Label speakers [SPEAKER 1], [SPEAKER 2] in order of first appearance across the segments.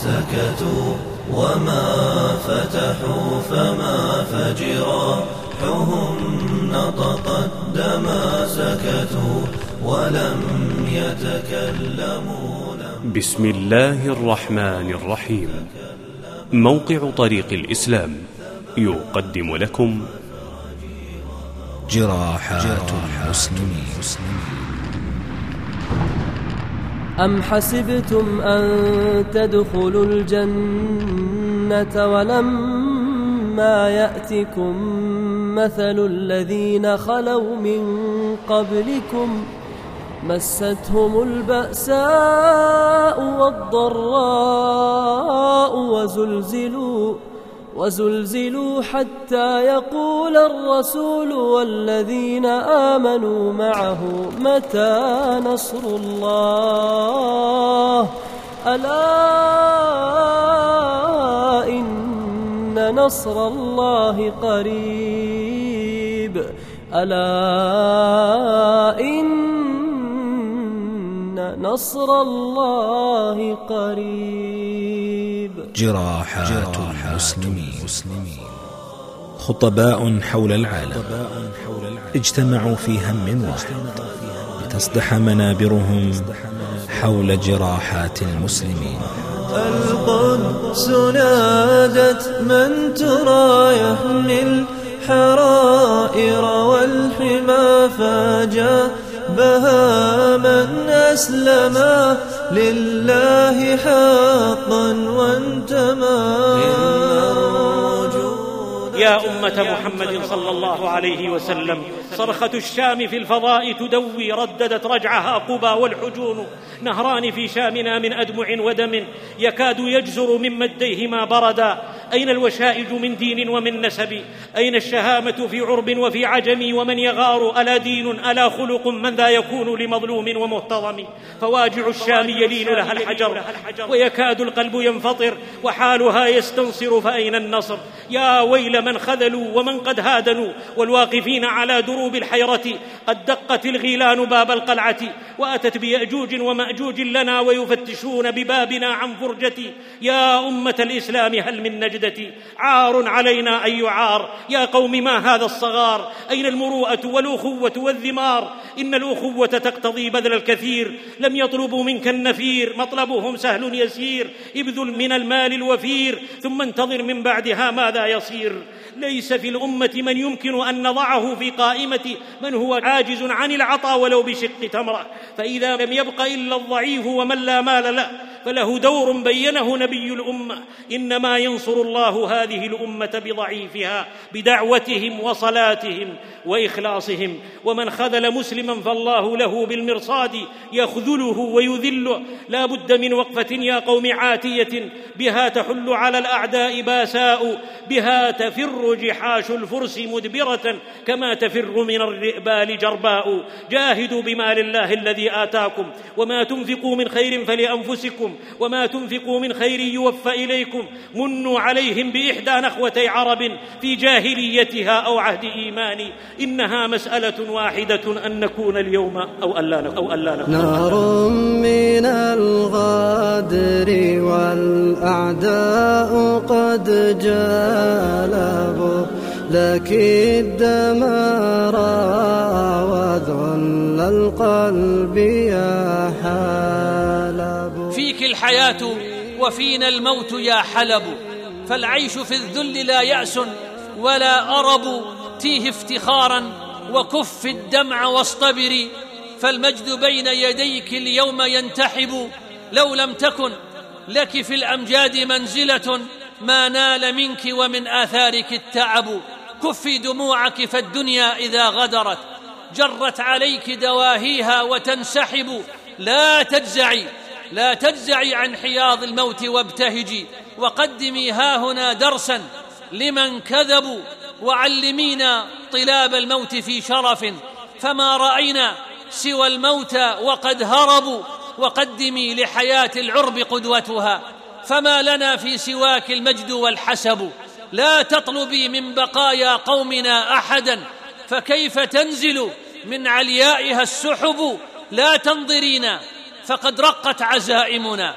[SPEAKER 1] سكتوا وما فتحوا فما فجراحهم نطقت دما سكتوا ولم يتكلموا.
[SPEAKER 2] بسم الله الرحمن الرحيم. موقع طريق الإسلام يقدم لكم
[SPEAKER 3] جراحات المسلمين.
[SPEAKER 4] أم حسبتم أن تدخلوا الجنة ولما يأتكم مثل الذين خلوا من قبلكم مستهم البأساء والضراء وزلزلوا حتى يقول الرسول والذين آمنوا معه متى نصر الله ألا إن نصر الله قريب ألا إن نصر الله قريب.
[SPEAKER 3] جراحات المسلمين. خطباء حول العالم اجتمعوا في هم واحد لتصدح منابرهم حول جراحات المسلمين.
[SPEAKER 1] القدس نادت من ترى يحمل حرائر والحمى فجابها من أسلم لله حقا وانتمى.
[SPEAKER 5] يا أمة محمد صلى الله عليه وسلم، صرخة الشام في الفضاء تدوي، رددت رجعها قبى والحجون، نهران في شامنا من أدمع ودم يكاد يجزر من مديه ما بردا. أين الوشائج من دين ومن نسب؟ أين الشهامة في عرب وفي عجم؟ ومن يغار ألا دين ألا خلق؟ من ذا يكون لمظلوم ومهتضم؟ فواجع الشام يلين لها الحجر ويكاد القلب ينفطر وحالها يستنصر، فأين النصر؟ يا ويل من خذلوا ومن قد هادنوا، والواقفين على دروب الحيرة قد دقت الغيلان باب القلعة، وأتت بيأجوج ومأجوج لنا ويفتشون ببابنا عن فرجتي. يا أمة الإسلام هل من نجدتي؟ عار علينا أي عار، يا قوم ما هذا الصغار؟ أين المروءة والأخوة والذمار؟ إن الأخوة تقتضي بذل الكثير، لم يطلبوا منك النفير، مطلبهم سهل يسير، ابذل من المال الوفير ثم انتظر من بعدها ماذا يصير. ليس في الأمة من يمكن أن نضعه في قائمة من هو عاجز عن العطاء ولو بشق تمرة، فإذا لم يبق إلا الضعيف ومن لا مال له فله دور بينه نبي الأمة. إنما ينصر الله هذه الأمة بضعيفها، بدعوتهم وصلاتهم وإخلاصهم. ومن خذل مسلما فالله له بالمرصاد يخذله ويذله. لا بد من وقفة يا قوم عاتية، بها تحل على الأعداء باساء، بها تفر جحاش الفرس مدبرة كما تفر من الرئبال جرباء. جاهدوا بمال الله الذي آتاكم، وما تنفقوا من خير فلأنفسكم، وما تنفقوا من خير يوفى إليكم. منوا عليهم بإحدى نخوتي عرب في جاهليتها أو عهد إيمان، إنها مسألة واحدة أن نكون اليوم أو ألا نكون.
[SPEAKER 6] نار من الغدر والأعداء قد جلبوا لك الدمار وذل القلب يا حلب.
[SPEAKER 7] فيك الحياة وفينا الموت يا حلب، فالعيش في الذل لا يأس ولا أرب. تيه افتخارا وكف الدمع واصطبري، فالمجد بين يديك اليوم ينتحب. لو لم تكن لك في الأمجاد منزلة ما نال منك ومن آثارك التعب. كفي دموعك فالدنيا إذا غدرت جرت عليك دواهيها وتنسحب. لا تجزعي عن حياض الموت وابتهجي، وقدمي هاهنا درسا لمن كذبوا، وعلمينا طلاب الموت في شرف، فما رأينا سوى الموت وقد هربوا. وقدمي لحياة العرب قدوتها، فما لنا في سواك المجد والحسب. لا تطلبي من بقايا قومنا أحدا، فكيف تنزل من عليائها السحب. لا تنظرينا فقد رقت عزائمنا،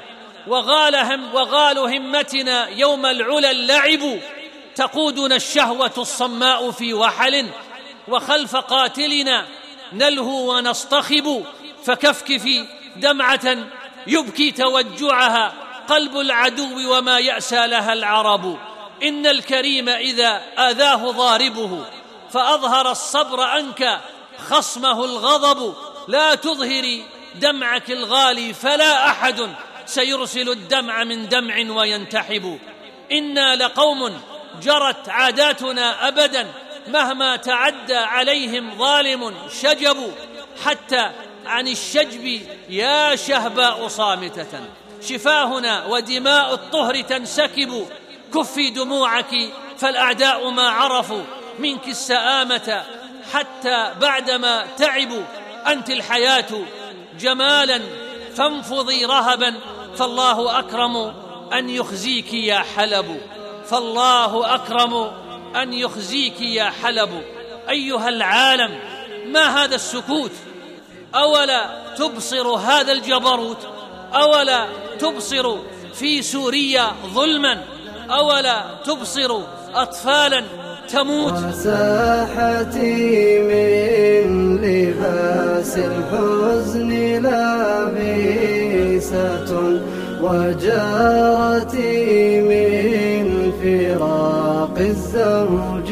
[SPEAKER 7] وغال همتنا يوم العلا اللعب، تقودنا الشهوة الصماء في وحل، وخلف قاتلنا نلهو ونصطخب، فكفكفي دمعة يبكي توجعها قلب العدو وما يأسى لها العرب. إن الكريم إذا آذاه ضاربه فأظهر الصبر أنكى خصمه الغضب، لا تظهري دمعك الغالي فلا أحد سيرسل الدمع من دمع وينتحب. إنا لقوم جرت عاداتنا أبدا، مهما تعدى عليهم ظالم شجبوا، حتى عن الشجب يا شهباء صامتة، شفاهنا ودماء الطهر تنسكب. كفي دموعك فالأعداء ما عرفوا منك السآمة، حتى بعدما تعبوا أنت الحياة جمالا، فانفضي رهبا فالله أكرم أن يخزيك يا حلب، فالله أكرم أن يخزيك يا حلب. أيها العالم ما هذا السكوت؟ أولا تبصر هذا الجبروت؟ أولا تبصر في سوريا ظلما؟ أولا تبصر أطفالا تموت؟
[SPEAKER 6] وساحتي من لباس الحزن لابسة، وجارتي من فراق الزوج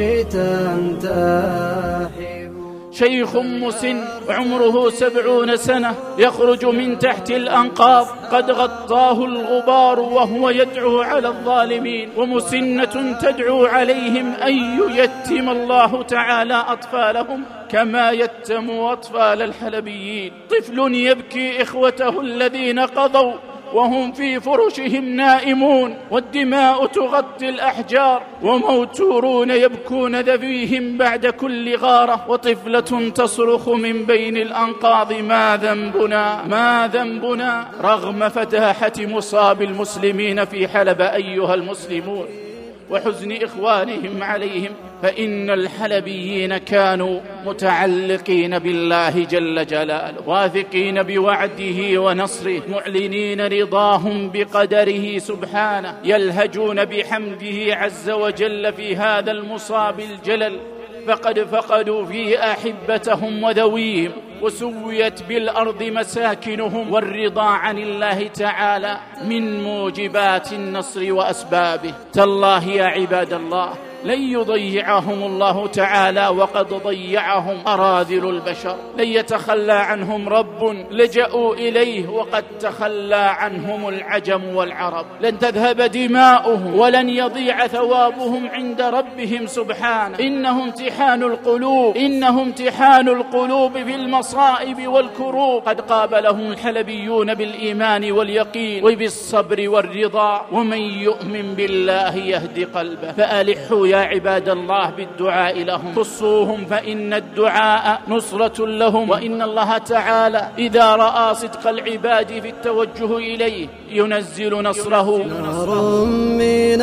[SPEAKER 6] تنتحب.
[SPEAKER 8] شيخ مسن عمره 70 سنة يخرج من تحت الأنقاض، قد غطاه الغبار وهو يدعو على الظالمين، ومسنة تدعو عليهم أن ييتم الله تعالى أطفالهم كما يتم أطفال الحلبيين. طفل يبكي إخوته الذين قضوا وهم في فرشهم نائمون، والدماء تغطي الأحجار، وموتورون يبكون ذبيهم بعد كل غارة، وطفلة تصرخ من بين الأنقاض ما ذنبنا ما ذنبنا، رغم فتاحة مصاب المسلمين في حلب أيها المسلمون وحزن إخوانهم عليهم، فإن الحلبيين كانوا متعلقين بالله جل جلاله، واثقين بوعده ونصره، معلنين رضاهم بقدره سبحانه، يلهجون بحمده عز وجل في هذا المصاب الجلل، فقد فقدوا فيه أحبتهم وذويهم، وسويت بالأرض مساكنهم، والرضا عن الله تعالى من موجبات النصر وأسبابه. تالله يا عباد الله لن يضيعهم الله تعالى، وقد ضيعهم أراذل البشر. لن يتخلى عنهم رب لجأوا إليه، وقد تخلى عنهم العجم والعرب. لن تذهب دماؤهم ولن يضيع ثوابهم عند ربهم سبحانه. إنه امتحان القلوب، إنه امتحان القلوب في المصائب والكروب. قد قابلهم الحلبيون بالإيمان واليقين وبالصبر والرضا، ومن يؤمن بالله يهدي قلبه. فألحوا يا عباد الله بالدعاء لهم، خصوهم فإن الدعاء نصرة لهم، وإن الله تعالى إذا رأى صدق العباد في التوجه إليه ينزل نصره.
[SPEAKER 6] نار من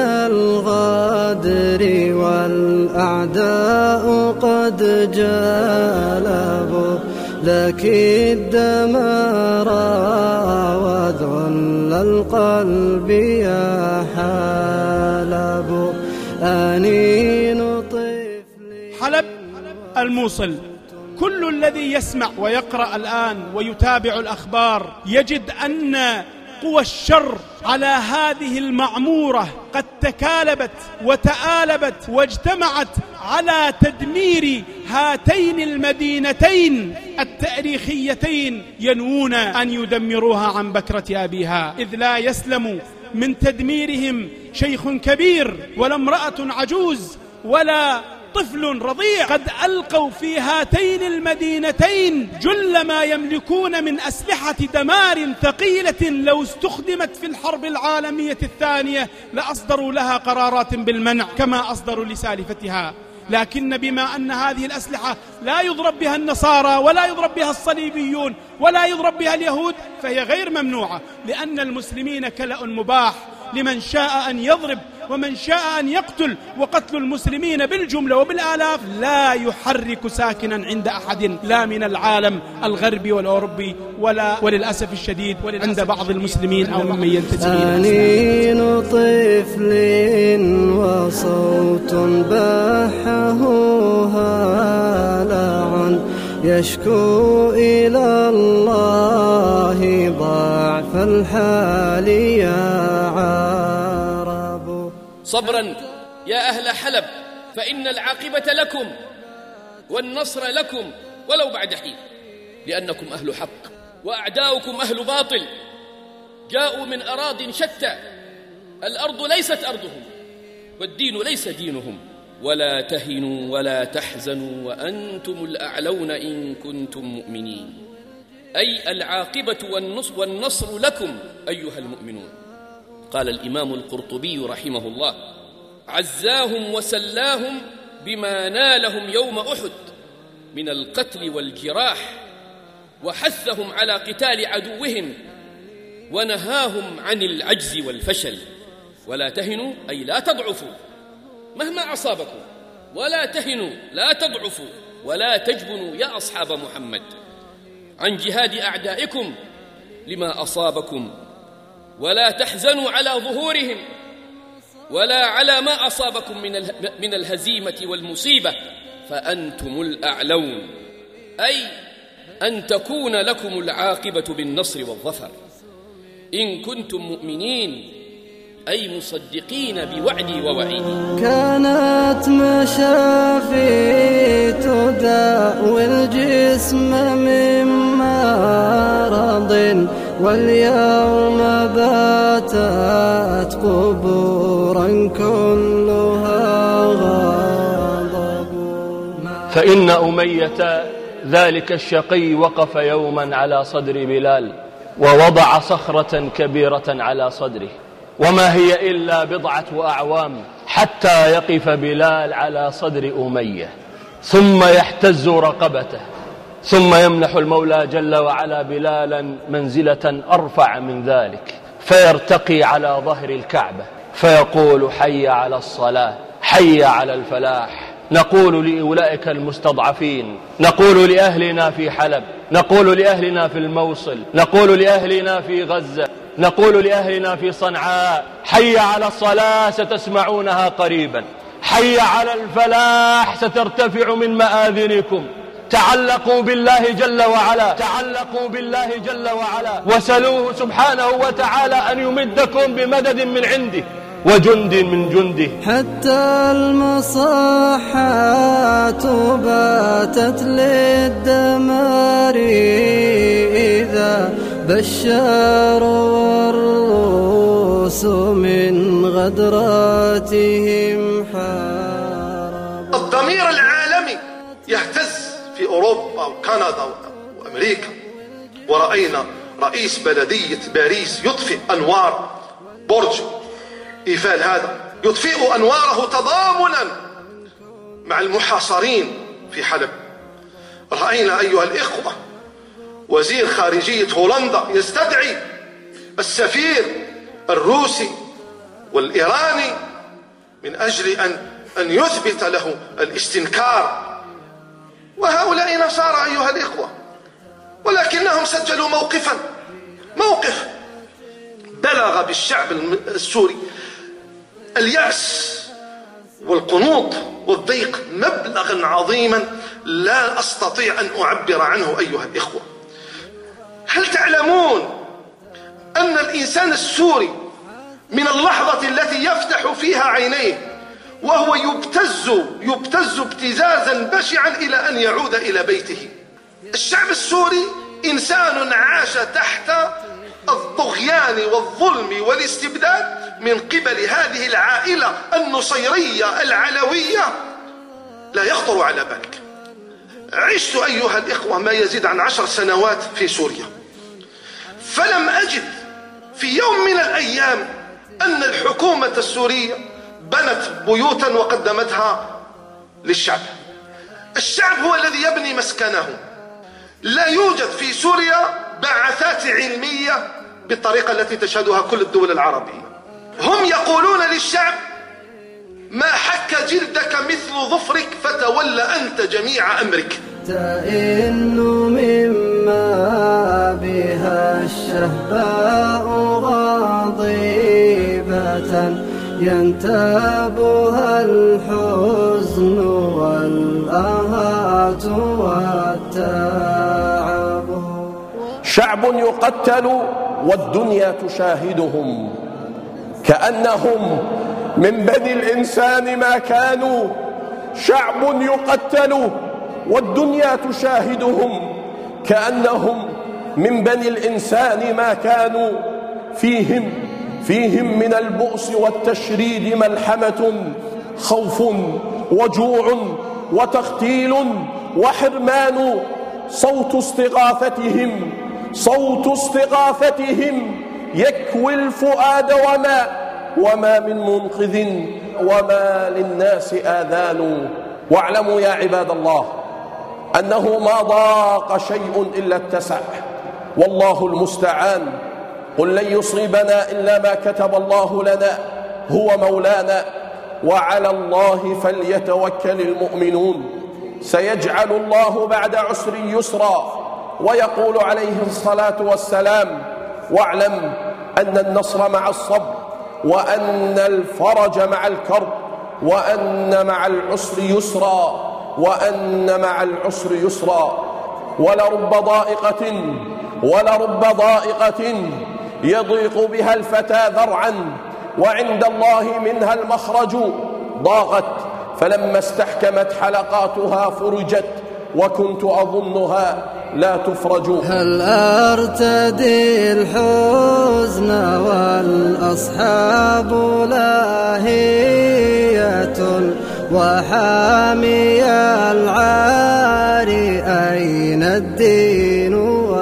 [SPEAKER 6] الغدر والأعداء قد جلبوا، لكن دمار وذل القلب يحلب.
[SPEAKER 9] حلب الموصل. كل الذي يسمع ويقرأ الآن ويتابع الأخبار يجد أن قوى الشر على هذه المعمورة قد تكالبت وتآلبت واجتمعت على تدمير هاتين المدينتين التاريخيتين، ينوون أن يدمروها عن بكرة أبيها، إذ لا يسلم من تدميرهم شيخ كبير ولا امرأة عجوز ولا طفل رضيع. قد ألقوا في هاتين المدينتين جل ما يملكون من أسلحة دمار ثقيلة، لو استخدمت في الحرب العالمية الثانية لأصدروا لها قرارات بالمنع كما أصدروا لسالفتها. لكن بما أن هذه الأسلحة لا يضرب بها النصارى ولا يضرب بها الصليبيون ولا يضرب بها اليهود، فهي غير ممنوعة، لأن المسلمين كلأ مباح لمن شاء أن يضرب ومن شاء أن يقتل، وقتل المسلمين بالجملة وبالآلاف لا يحرك ساكنا عند أحد، لا من العالم الغربي والأوروبي ولا وللأسف الشديد عند بعض المسلمين أو ممن ينتسب إلى
[SPEAKER 6] أنين طفل وصوت بحه هالع يشكو إلى الله ضعف الحال يا عرب.
[SPEAKER 10] صبرا يا أهل حلب، فإن العاقبة لكم والنصر لكم ولو بعد حين، لأنكم أهل حق وأعداؤكم أهل باطل، جاءوا من أراضٍ شتى، الأرض ليست أرضهم والدين ليس دينهم. ولا تهنوا ولا تحزنوا وأنتم الأعلون إن كنتم مؤمنين، أي العاقبة والنصر لكم أيها المؤمنون. قال الإمام القرطبي رحمه الله: عزاهم وسلاهم بما نالهم يوم أحد من القتل والجراح، وحثهم على قتال عدوهم ونهاهم عن العجز والفشل. ولا تهنوا أي لا تضعفوا مهما أصابكم، ولا تهنوا لا تضعفوا ولا تجبنوا يا أصحاب محمد عن جهاد أعدائكم لما أصابكم، ولا تحزنوا على ظهورهم ولا على ما أصابكم من الهزيمة والمصيبة، فأنتم الأعلون، أي أن تكون لكم العاقبة بالنصر والظفر إن كنتم مؤمنين، أي مصدقين بوعدي ووعيدي.
[SPEAKER 6] كانت مشافي تداوي الجسم من مرض، واليوم باتت قبورا كلها غضب.
[SPEAKER 11] فإن أمية ذلك الشقي وقف يوما على صدر بلال ووضع صخرة كبيرة على صدره، وما هي إلا بضعة أعوام حتى يقف بلال على صدر أمية، ثم يحتز رقبته، ثم يمنح المولى جل وعلا بلالا منزلة أرفع من ذلك، فيرتقي على ظهر الكعبة فيقول: حي على الصلاة، حي على الفلاح. نقول لأولئك المستضعفين، نقول لأهلنا في حلب، نقول لأهلنا في الموصل، نقول لأهلنا في غزة، نقول لأهلنا في صنعاء: حي على الصلاة ستسمعونها قريبا، حي على الفلاح سترتفع من مآذنكم. تعلقوا بالله جل وعلا، تعلقوا بالله جل وعلا، وسلوه سبحانه وتعالى أن يمدكم بمدد من عنده وجند من جنده.
[SPEAKER 6] حتى المصاحات باتت للدمار إذا بشار والروس من غدراتهم حارب.
[SPEAKER 12] الضمير العالمي يهتز في أوروبا وكندا وأمريكا، ورأينا رئيس بلدية باريس يطفئ أنوار برج إيفال، هذا يطفئ أنواره تضامنا مع المحاصرين في حلب. رأينا أيها الإخوة وزير خارجية هولندا يستدعي السفير الروسي والإيراني من أجل أن يثبت له الاستنكار. وهؤلاء نصارى أيها الإخوة، ولكنهم سجلوا موقف بلغ بالشعب السوري اليأس والقنوط والضيق مبلغا عظيما لا أستطيع أن أعبر عنه أيها الإخوة. هل تعلمون أن الإنسان السوري من اللحظة التي يفتح فيها عينيه وهو يبتز ابتزازا بشعا إلى أن يعود إلى بيته؟ الشعب السوري إنسان عاش تحت الطغيان والظلم والاستبداد من قبل هذه العائلة النصيرية العلوية، لا يخطر على بالك. عشت أيها الإخوة ما يزيد عن 10 سنوات في سوريا، فلم أجد في يوم من الأيام أن الحكومة السورية بنت بيوتا وقدمتها للشعب. الشعب هو الذي يبني مسكنه. لا يوجد في سوريا بعثات علمية بالطريقة التي تشهدها كل الدول العربية. هم يقولون للشعب ما حك جلدك مثل ظفرك فتول أنت جميع أمرك.
[SPEAKER 6] تئن مما بها الشهباء غاضبة ينتابها الحزن والآهات والتعب.
[SPEAKER 13] شعب يقتل والدنيا تشاهدهم كأنهم من بني الإنسان ما كانوا. شعب يقتل والدنيا تشاهدهم كأنهم من بني الإنسان ما كانوا. فيهم من البؤس والتشريد ملحمة، خوف وجوع وتختيل وحرمان. صوت استغاثتهم يكوي الفؤاد وما من منقذ وما للناس آذان. واعلموا يا عباد الله أنه ما ضاق شيء إلا اتسع، والله المستعان. قل لن يصيبنا إلا ما كتب الله لنا، هو مولانا، وعلى الله فليتوكل المؤمنون. سيجعل الله بعد عسر يسرا. ويقول عليه الصلاة والسلام: واعلم أن النصر مع الصبر، وأن الفرج مع الكرب، وأن مع العسر يسرا، وأن مع العسر يسرا. ولرب ضائقة يضيق بها الفتى ذرعا، وعند الله منها المخرج. ضاقت فلما استحكمت حلقاتها فرجت، وكنت أظنها لا تفرج.
[SPEAKER 6] هل أرتدي الحزن والأصحاب لاهية وحامي العار، أين الدين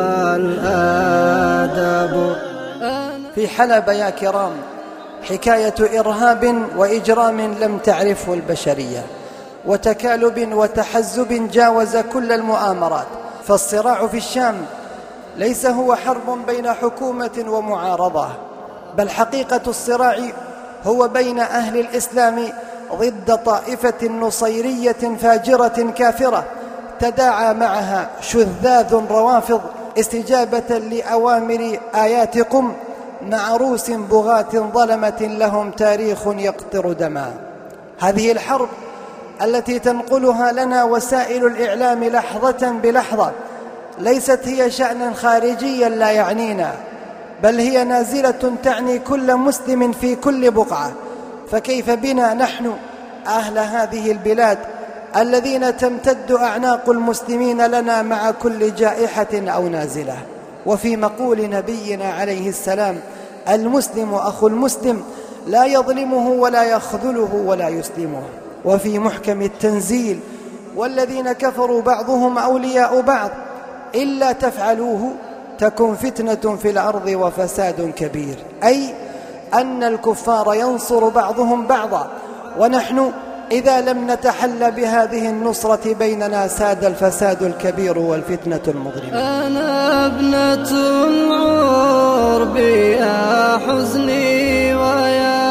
[SPEAKER 6] والآدب؟
[SPEAKER 14] في حلب يا كرام حكاية إرهاب وإجرام لم تعرفه البشرية، وتكالب وتحزب جاوز كل المؤامرات. فالصراع في الشام ليس هو حرب بين حكومة ومعارضة، بل حقيقة الصراع هو بين أهل الإسلام ضد طائفة نصيرية فاجرة كافرة تداعى معها شذاذ روافض استجابة لأوامر آيات قم مع روس بغاة ظلمة لهم تاريخ يقطر دما. هذه الحرب التي تنقلها لنا وسائل الإعلام لحظة بلحظة ليست هي شأنا خارجيا لا يعنينا، بل هي نازلة تعني كل مسلم في كل بقعة. فكيف بنا نحن أهل هذه البلاد الذين تمتد أعناق المسلمين لنا مع كل جائحة أو نازلة؟ وفي مقول نبينا عليه السلام: المسلم أخو المسلم لا يظلمه ولا يخذله ولا يسلمه. وفي محكم التنزيل: والذين كفروا بعضهم أولياء بعض إلا تفعلوه تكن فتنة في الأرض وفساد كبير، أي أن الكفار ينصر بعضهم بعضا، ونحن إذا لم نتحل بهذه النصرة بيننا ساد الفساد الكبير والفتنة المظلمة.
[SPEAKER 6] أنا ابنة العرب يا حزني ويا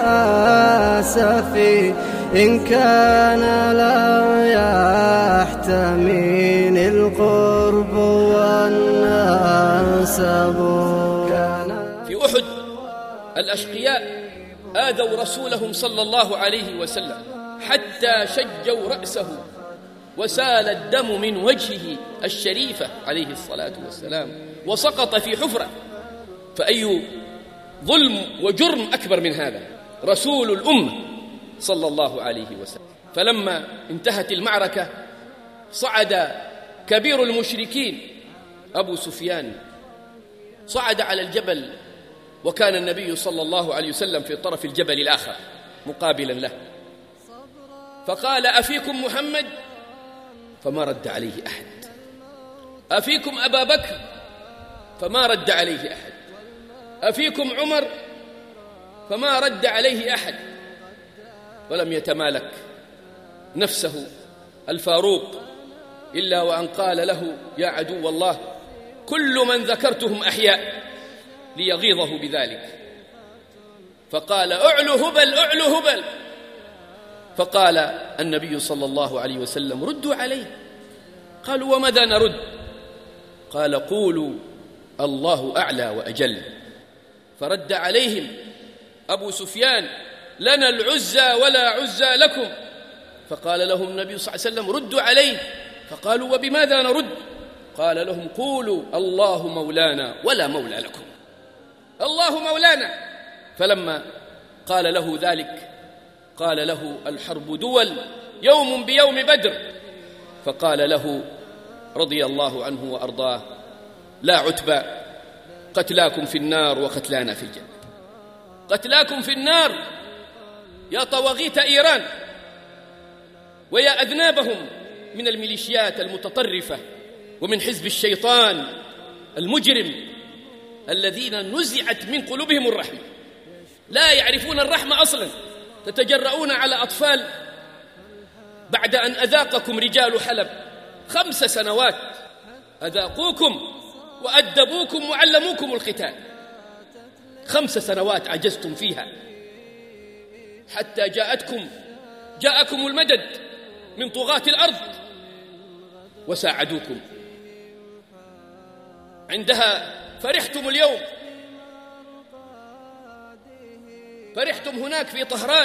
[SPEAKER 6] أسفي، إن كان لا يحتميني القرب والنسب.
[SPEAKER 10] في أحد الأشقياء آذوا رسولهم صلى الله عليه وسلم حتى شجوا رأسه وسال الدم من وجهه الشريفة عليه الصلاة والسلام وسقط في حفرة. فأي ظلم وجرم أكبر من هذا؟ رسول الأمة صلى الله عليه وسلم. فلما انتهت المعركة صعد كبير المشركين أبو سفيان، صعد على الجبل، وكان النبي صلى الله عليه وسلم في طرف الجبل الآخر مقابلا له، فقال: أفيكم محمد؟ فما رد عليه أحد. أفيكم أبا بكر؟ فما رد عليه أحد. أفيكم عمر؟ فما رد عليه أحد. ولم يتمالك نفسه الفاروق إلا وأن قال له: يا عدو الله، كل من ذكرتهم أحياء، ليغيظه بذلك. فقال: أعلو هبل أعلو هبل. فقال النبي صلى الله عليه وسلم: ردوا عليه. قالوا: وماذا نرد؟ قال: قولوا الله أعلى وأجل. فرد عليهم أبو سفيان: لنا العزى ولا عزى لكم. فقال لهم النبي صلى الله عليه وسلم: ردوا عليه. فقالوا: وبماذا نرد؟ قال لهم: قولوا الله مولانا ولا مولى لكم. الله مولانا. فلما قال له ذلك قال له: الحرب دول، يوم بيوم بدر. فقال له رضي الله عنه وأرضاه: لا عتبى، قتلاكم في النار وقتلانا في الجنة. قتلاكم في النار يا طواغيت إيران ويا أذنابهم من الميليشيات المتطرفة ومن حزب الشيطان المجرم الذين نزعت من قلوبهم الرحمة، لا يعرفون الرحمة أصلا. تتجرؤون على أطفال بعد أن أذاقكم رجال حلب 5 سنوات، أذاقوكم وأدبوكم وعلموكم القتال. 5 سنوات عجزتم فيها حتى جاءكم المدد من طغاة الأرض وساعدوكم. عندها فرحتم اليوم، فرحتم هناك في طهران،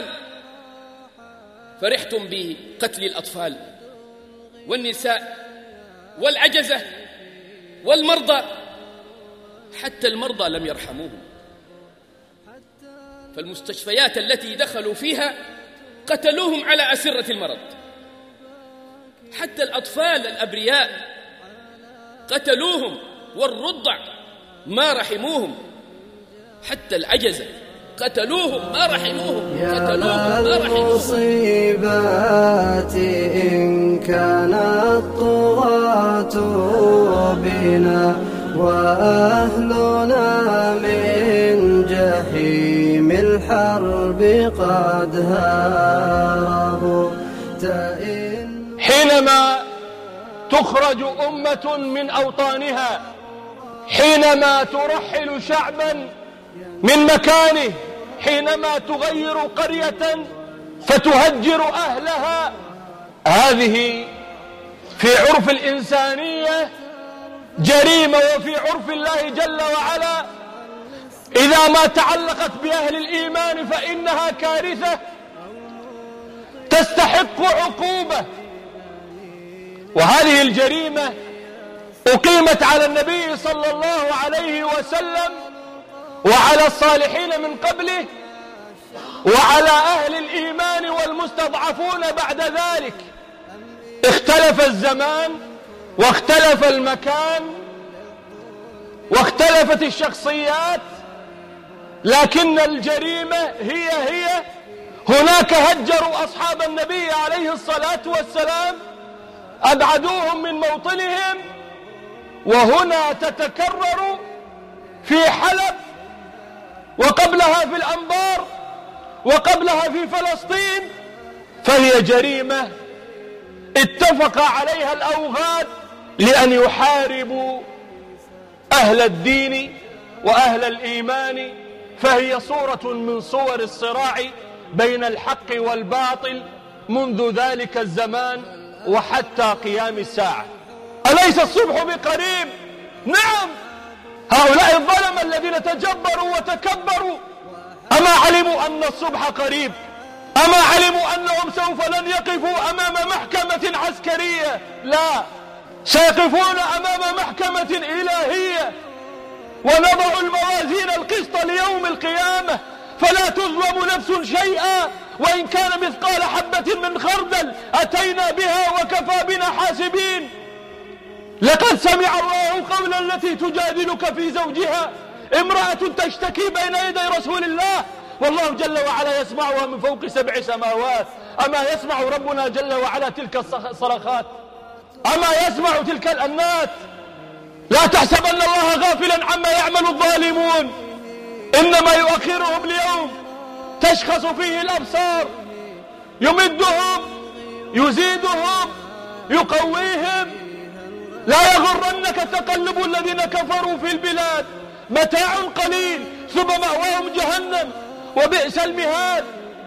[SPEAKER 10] فرحتم بقتل الأطفال والنساء والعجزة والمرضى. حتى المرضى لم يرحموهم، فالمستشفيات التي دخلوا فيها قتلوهم على أسرة المرض. حتى الأطفال الأبرياء قتلوهم، والرضع ما رحموهم. حتى العجزة قتلوهم ما رحموهم.
[SPEAKER 6] يا للمصيبات إن كانت طغاة بنا وأهلنا من جحيم الحرب قد هاربوا.
[SPEAKER 11] حينما تخرج أمة من أوطانها، حينما ترحل شعبا من مكانه، حينما تغير قرية فتهجر أهلها، هذه في عرف الإنسانية جريمة، وفي عرف الله جل وعلا إذا ما تعلقت بأهل الإيمان فإنها كارثة تستحق عقوبة. وهذه الجريمة أقيمت على النبي صلى الله عليه وسلم وعلى الصالحين من قبله وعلى أهل الإيمان والمستضعفون بعد ذلك. اختلف الزمان واختلف المكان واختلفت الشخصيات، لكن الجريمة هي. هناك هجروا أصحاب النبي عليه الصلاة والسلام، أبعدوهم من موطنهم، وهنا تتكرر في حلب وقبلها في الأنبار وقبلها في فلسطين. فهي جريمة اتفق عليها الأوغاد لأن يحاربوا أهل الدين وأهل الإيمان، فهي صورة من صور الصراع بين الحق والباطل منذ ذلك الزمان وحتى قيام الساعة. أليس الصبح بقريب؟ نعم، هؤلاء الظلم الذين تجبروا وتكبروا أما علموا أن الصبح قريب؟ أما علموا أنهم سوف لن يقفوا أمام محكمة عسكرية؟ لا، سيقفون أمام محكمة إلهية، ونضع الموازين القسط ليوم القيامة، فلا تظلم نفس شيئا وإن كان مثقال حبة من خردل أتينا بها وكفى بنا حاسبين. لقد سمع الله قولا التي تجادلك في زوجها، امرأة تشتكي بين يدي رسول الله والله جل وعلا يسمعها من فوق 7 سماوات. أما يسمع ربنا جل وعلا تلك الصرخات؟ أما يسمع تلك الأنات؟ لا تحسبن الله غافلا عما يعمل الظالمون، إنما يؤخرهم ليوم تشخص فيه الأبصار، يمدهم يزيدهم يقويهم. لا يغرنك تقلب الذين كفروا في البلاد، متاع قليل ثم مأواهم جهنم وبئس المهاد.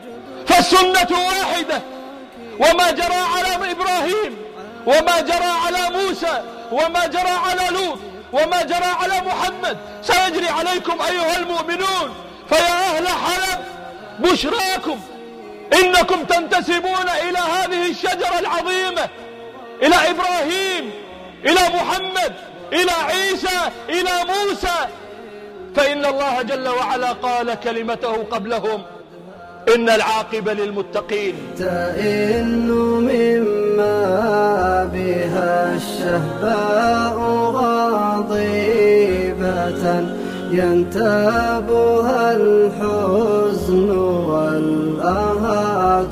[SPEAKER 11] فالسنة واحدة، وما جرى على إبراهيم وما جرى على موسى وما جرى على لوط وما جرى على محمد سيجري عليكم أيها المؤمنون. فيا أهل حلب بشراكم، إنكم تنتسبون إلى هذه الشجرة العظيمة، إلى إبراهيم، إلى محمد، إلى عيسى، إلى موسى، فإن الله جل وعلا قال كلمته قبلهم: إن العاقبة للمتقين.
[SPEAKER 6] تئن مما بها الشهباء غاضبة ينتابها الحزن والآهات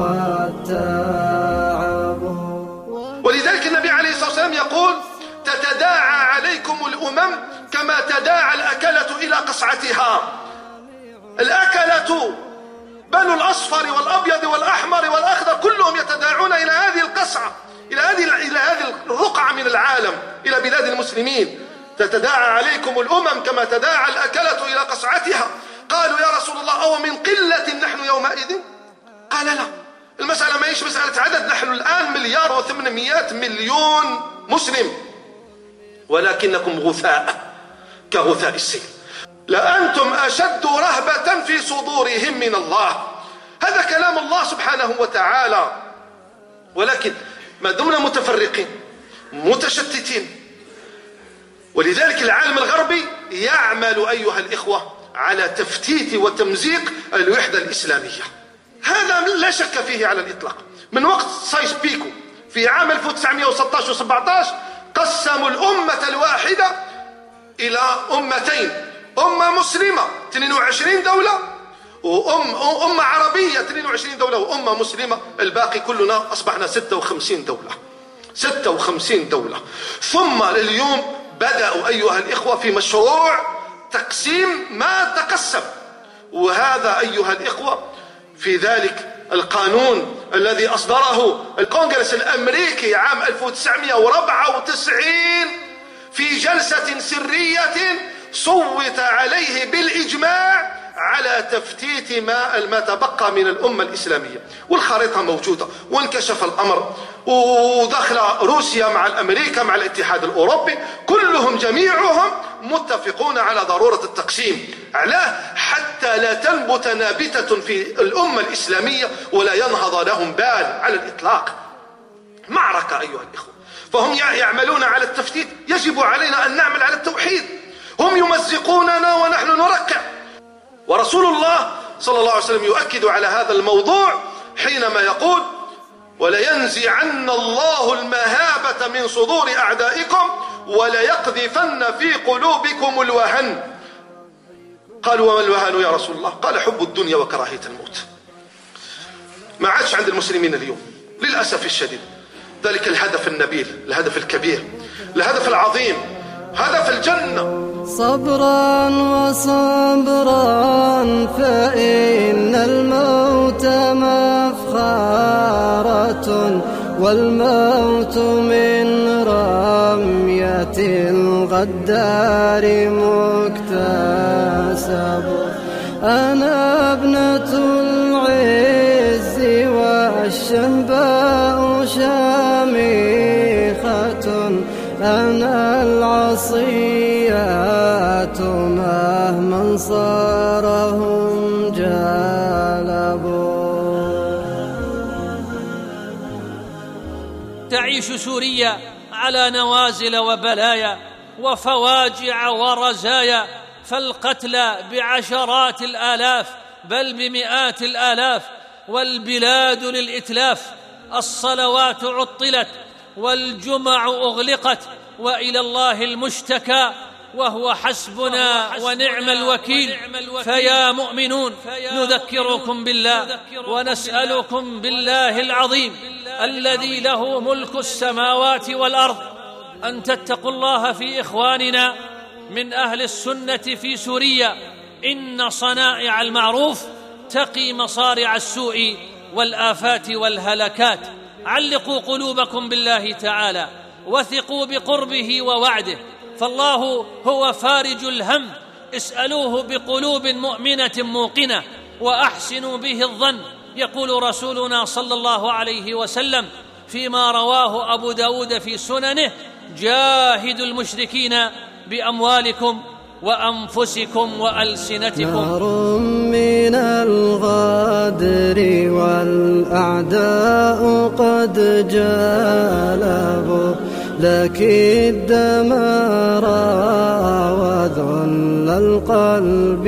[SPEAKER 6] والتعب.
[SPEAKER 12] ولذلك النبي عليه الصلاة والسلام يقول: تتداعى عليكم الأمم كما تداعى الأكلة إلى قصعتها. الأكلة بنو الأصفر والأبيض والأحمر والأخضر كلهم يتداعون إلى هذه القصعة، إلى هذه الرقعة من العالم، إلى بلاد المسلمين. تتداعى عليكم الأمم كما تداعى الأكلة إلى قصعتها. قالوا: يا رسول الله، أو من قلة نحن يومئذ؟ قال: لا، المسألة ما هيش مسألة عدد، نحن الآن 1,800,000,000 مسلم، ولكنكم غثاء كغثاء السيل. لأنتم أشد رهبة في صدورهم من الله. هذا كلام الله سبحانه وتعالى. ولكن ما دمنا متفرقين متشتتين، ولذلك العالم الغربي يعمل أيها الإخوة على تفتيت وتمزيق الوحدة الإسلامية. هذا لا شك فيه على الإطلاق. من وقت سايس بيكو في عام 1916 و17 قسموا الأمة الواحدة إلى أمتين: أمة مسلمة 22 دولة، وأمة عربية 22 دولة، وأمة مسلمة الباقي كلنا أصبحنا 56 دولة. 56 دولة. ثم اليوم بدأوا أيها الإخوة في مشروع تقسيم ما تقسم، وهذا أيها الإخوة في ذلك القانون الذي أصدره الكونغرس الأمريكي عام 1994 في جلسة سرية صوت عليه بالإجماع على تفتيت ما تبقى من الأمة الإسلامية. والخريطة موجودة، وانكشف الأمر، ودخل روسيا مع الأمريكا مع الاتحاد الأوروبي، كلهم جميعهم متفقون على ضرورة التقسيم. علاه؟ حتى لا تنبت نابتة في الأمة الإسلامية ولا ينهض لهم بال على الإطلاق. معركة أيها الإخوة. فهم يعملون على التفتيت، يجب علينا أن نعمل على التوحيد. هم يمزقوننا ونحن نركع. ورسول الله صلى الله عليه وسلم يؤكد على هذا الموضوع حينما يقول: ولينزعن الله المهابة من صدور أعدائكم وليقذفن في قلوبكم الوهن. قالوا: وما الوهن يا رسول الله؟ قال: حب الدنيا وكراهية الموت. ما عادش عند المسلمين اليوم للأسف الشديد ذلك الهدف النبيل، الهدف الكبير، الهدف العظيم، هدف الجنة.
[SPEAKER 6] صبرا وصبرا فإن الموت مفخرة، والموت من رمية الغدار مكتسب. أنا ابنة العز والشهباء شامخة، أنا العصيات مهما صارهم جالبوا.
[SPEAKER 7] تعيش سوريا على نوازل وبلايا وفواجع ورزايا، فالقتلى بعشرات الآلاف بل بمئات الآلاف، والبلاد للإتلاف. الصلوات عطلت والجمع أغلقت، وإلى الله المشتكى وهو حسبنا ونعم الوكيل. فيا مؤمنون نذكركم بالله ونسألكم بالله العظيم الذي له ملك السماوات والأرض أن تتقوا الله في إخواننا من أهل السنة في سوريا. إن صنائع المعروف تقي مصارع السوء والآفات والهلكات. علقوا قلوبكم بالله تعالى، وثقوا بقربه ووعده، فالله هو فارج الهم. اسألوه بقلوب مؤمنة موقنة، وأحسنوا به الظن، يقول رسولنا صلى الله عليه وسلم فيما رواه أبو داود في سننه: جاهدوا المشركين بأموالكم وأنفسكم وألسنتكم.
[SPEAKER 6] نار من الغدر والأعداء قد جلبوا لك الدمار وذل القلب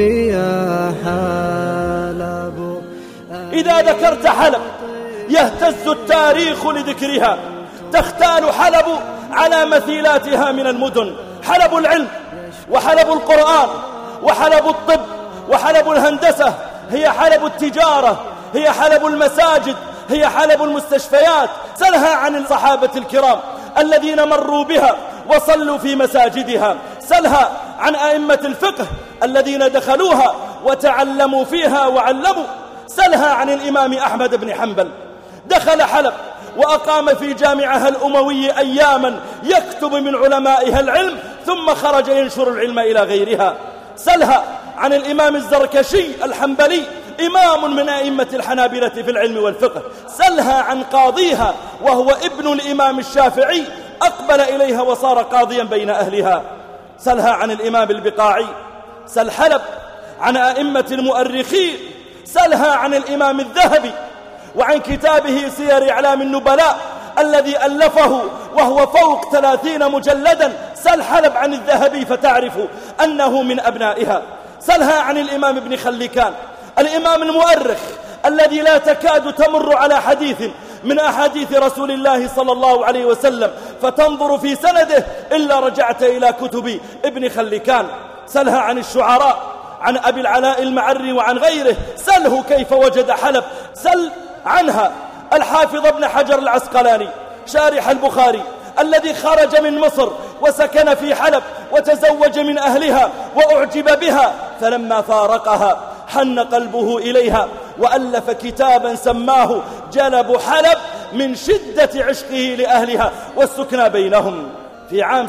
[SPEAKER 6] يحلب.
[SPEAKER 15] إذا ذكرت حلب يهتز التاريخ لذكرها، تختال حلب على مثيلاتها من المدن: حلب العلم وحلب القرآن وحلب الطب وحلب الهندسة، هي حلب التجارة، هي حلب المساجد، هي حلب المستشفيات. سلها عن الصحابة الكرام الذين مروا بها وصلوا في مساجدها، سلها عن أئمة الفقه الذين دخلوها وتعلموا فيها وعلموا، سلها عن الإمام أحمد بن حنبل، دخل حلب وأقام في جامعها الأموي أياما يكتب من علمائها العلم، ثم خرج ينشر العلم إلى غيرها. سلها عن الإمام الزركشي الحنبلي، إمام من أئمة الحنابلة في العلم والفقه، سلها عن قاضيها وهو ابن الإمام الشافعي، أقبل إليها وصار قاضيا بين أهلها. سلها عن الإمام البقاعي. سل حلب عن أئمة المؤرخين، سلها عن الإمام الذهبي وعن كتابه سير أعلام النبلاء الذي ألفه وهو فوق 30 مجلدا. سل حلب عن الذهبي فتعرف أنه من أبنائها. سلها عن الإمام ابن خلكان، الإمام المؤرخ الذي لا تكاد تمر على حديث من أحاديث رسول الله صلى الله عليه وسلم فتنظر في سنده إلا رجعت إلى كتب ابن خلكان. سلها عن الشعراء، عن أبي العلاء المعري وعن غيره، سله كيف وجد حلب. سل عنها الحافظ ابن حجر العسقلاني شارح البخاري الذي خرج من مصر وسكن في حلب وتزوج من أهلها وأعجب بها، فلما فارقها حن قلبه إليها وألف كتابا سماه جلب حلب من شدة عشقه لأهلها والسكنى بينهم. في عام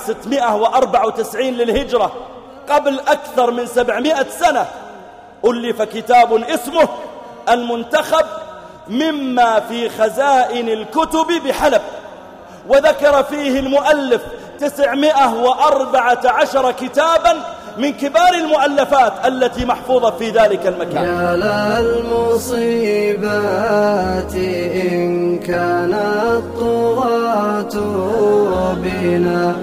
[SPEAKER 15] 694 للهجرة، قبل أكثر من 700 سنة، ألف كتاب اسمه المنتخب مما في خزائن الكتب بحلب، وذكر فيه المؤلف 914 كتابا من كبار المؤلفات التي محفوظة في ذلك المكان.
[SPEAKER 6] يا للمصيبات إن كانت طغاة بنا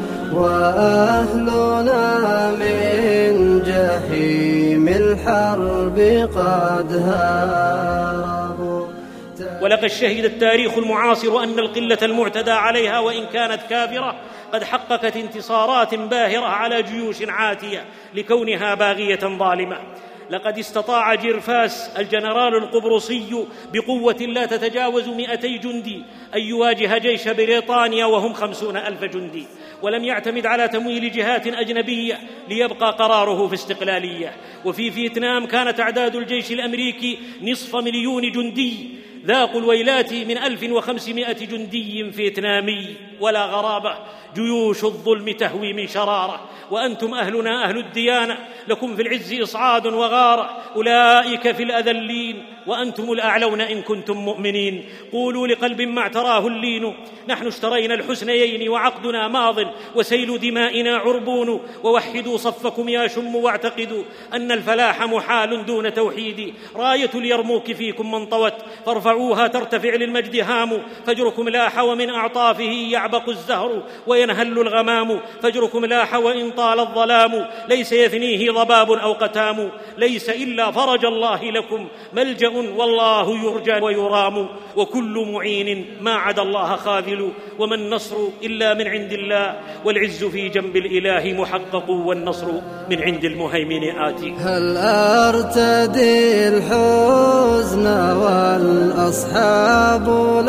[SPEAKER 6] وأهلنا من جحيم الحرب قد هاربوا.
[SPEAKER 5] ولقد شهد التاريخ المعاصر أن القلة المعتدى عليها وإن كانت كافرة قد حققت انتصارات باهرة على جيوش عاتية لكونها باغية ظالمة. لقد استطاع جرفاس الجنرال القبرصي بقوة لا تتجاوز 200 جندي أن يواجه جيش بريطانيا وهم 50,000 جندي، ولم يعتمد على تمويل جهات أجنبية ليبقى قراره في استقلالية. وفي فيتنام كانت أعداد الجيش الأمريكي 250,000 جندي، ذاقوا الويلات من 1500 جندي فيتنامي. ولا غرابة، جيوش الظلم تهوي من شرارة، وأنتم أهلنا أهل الديانة، لكم في العز إصعاد وغارة، أولئك في الأذلين وأنتم الأعلون إن كنتم مؤمنين. قولوا لقلب ما اعتراه اللين، نحن اشترينا الحسنيين وعقدنا ماض وسيل دمائنا عربون. ووحدوا صفكم يا شم واعتقدوا أن الفلاح محال دون توحيد. راية اليرموك فيكم من طوت فارفعوها ترتفع للمجد هام. فجركم لاح ومن أعطافه يعبق الزهر وينهل الغمام. فجركم لاح وإن طال الظلام ليس يثنيه ضباب أو قتام. ليس إلا فرج الله لكم ملجأ والله يرجى ويرام. وكل معين ما عدا الله خاذل، وما النصر إلا من عند الله. والعز في جنب الإله محقق، والنصر من عند المهيمن آتي.
[SPEAKER 6] هل أرتدي الحزن والأصحاب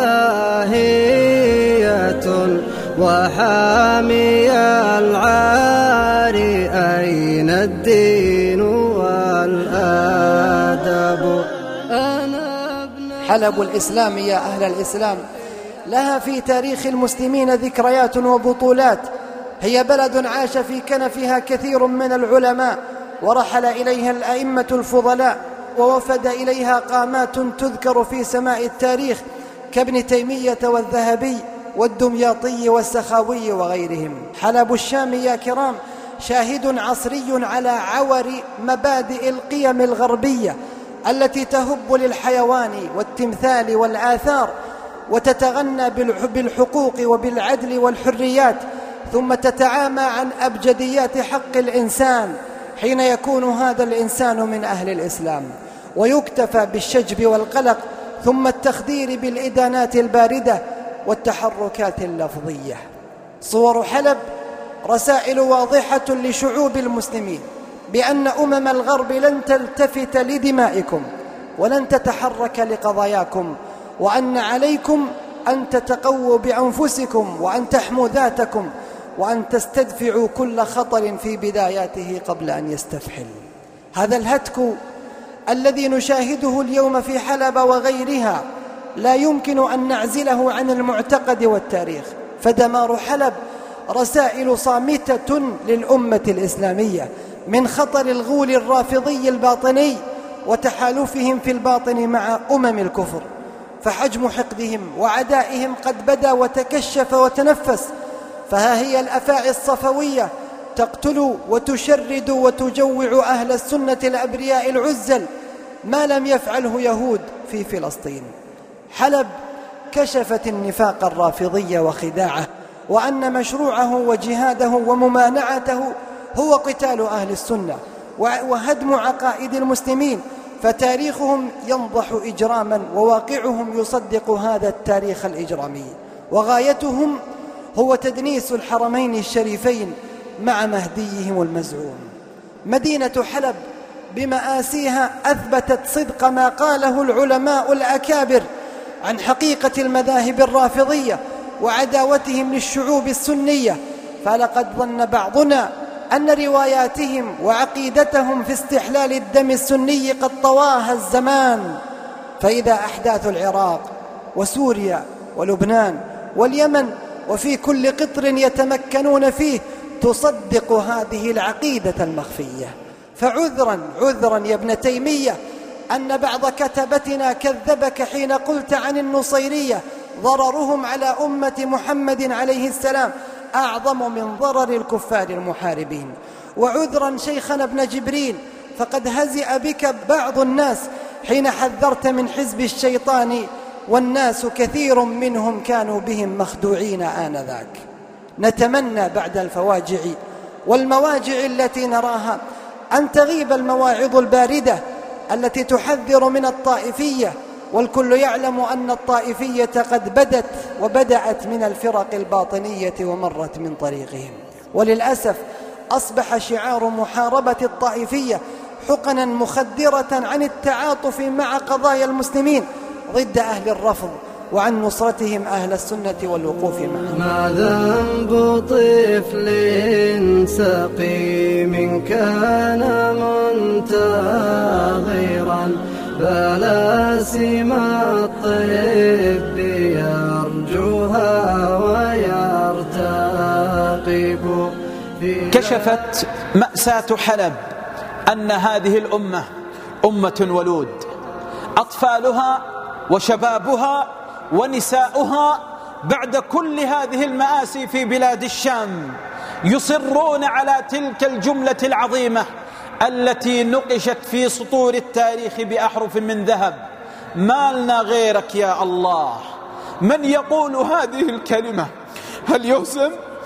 [SPEAKER 6] لاهية وحامي العار، أين الدين والآدب؟
[SPEAKER 14] حلب الإسلام يا أهل الإسلام لها في تاريخ المسلمين ذكريات وبطولات. هي بلد عاش في كنفها كثير من العلماء ورحل إليها الأئمة الفضلاء، ووفد إليها قامات تذكر في سماء التاريخ كابن تيمية والذهبي والدمياطي والسخاوي وغيرهم. حلب الشام يا كرام شاهد عصري على عور مبادئ القيم الغربية التي تهب للحيوان والتمثال والآثار وتتغنى بالحقوق وبالعدل والحريات، ثم تتعامى عن أبجديات حق الإنسان حين يكون هذا الإنسان من أهل الإسلام، ويكتفى بالشجب والقلق ثم التخدير بالإدانات الباردة والتحركات اللفظية. صور حلب رسائل واضحة لشعوب المسلمين بأن أمم الغرب لن تلتفت لدمائكم ولن تتحرك لقضاياكم، وأن عليكم أن تتقووا بأنفسكم وأن تحموا ذاتكم وأن تستدفعوا كل خطر في بداياته قبل أن يستفحل. هذا الهتك الذي نشاهده اليوم في حلب وغيرها لا يمكن أن نعزله عن المعتقد والتاريخ، فدمار حلب رسائل صامتة للأمة الإسلامية من خطر الغول الرافضي الباطني وتحالفهم في الباطن مع أمم الكفر، فحجم حقدهم وعدائهم قد بدا وتكشف وتنفس. فها هي الأفاعي الصفوية تقتل وتشرد وتجوع أهل السنة الأبرياء العزل ما لم يفعله يهود في فلسطين. حلب كشفت النفاق الرافضي وخداعه، وأن مشروعه وجهاده وممانعته هو قتال أهل السنة وهدم عقائد المسلمين، فتاريخهم ينضح إجراما وواقعهم يصدق هذا التاريخ الإجرامي، وغايتهم هو تدنيس الحرمين الشريفين مع مهديهم المزعوم. مدينة حلب بمآسيها أثبتت صدق ما قاله العلماء الأكابر عن حقيقة المذاهب الرافضية وعداوتهم للشعوب السنية، فلقد ظن بعضنا أن رواياتهم وعقيدتهم في استحلال الدم السني قد طواها الزمان، فإذا أحداث العراق وسوريا ولبنان واليمن وفي كل قطر يتمكنون فيه تصدق هذه العقيدة المخفية. فعذرا يا ابن تيمية أن بعض كتبتنا كذبك حين قلت عن النصيرية ضررهم على أمة محمد عليه السلام أعظم من ضرر الكفار المحاربين. وعذرا شيخنا ابن جبريل فقد هزئ بك بعض الناس حين حذرت من حزب الشيطان، والناس كثير منهم كانوا بهم مخدوعين آنذاك. نتمنى بعد الفواجع والمواجع التي نراها أن تغيب المواعظ الباردة التي تحذر من الطائفية، والكل يعلم أن الطائفية قد بدأت من الفرق الباطنية ومرت من طريقهم. وللأسف أصبح شعار محاربة الطائفية حقنا مخدرة عن التعاطف مع قضايا المسلمين ضد أهل الرفض وعن نصرتهم أهل السنة والوقوف معهم.
[SPEAKER 6] ما ذنب طفل سقيم كان منتظرا فلا سما الطب يرجوها ويرتقب.
[SPEAKER 16] كشفت مأساة حلب أن هذه الأمة أمة ولود، أطفالها وشبابها ونساؤها بعد كل هذه المآسي في بلاد الشام يصرون على تلك الجملة العظيمة التي نقشت في سطور التاريخ بأحرف من ذهب: ما لنا غيرك يا الله. من يقول هذه الكلمة هل يهزم؟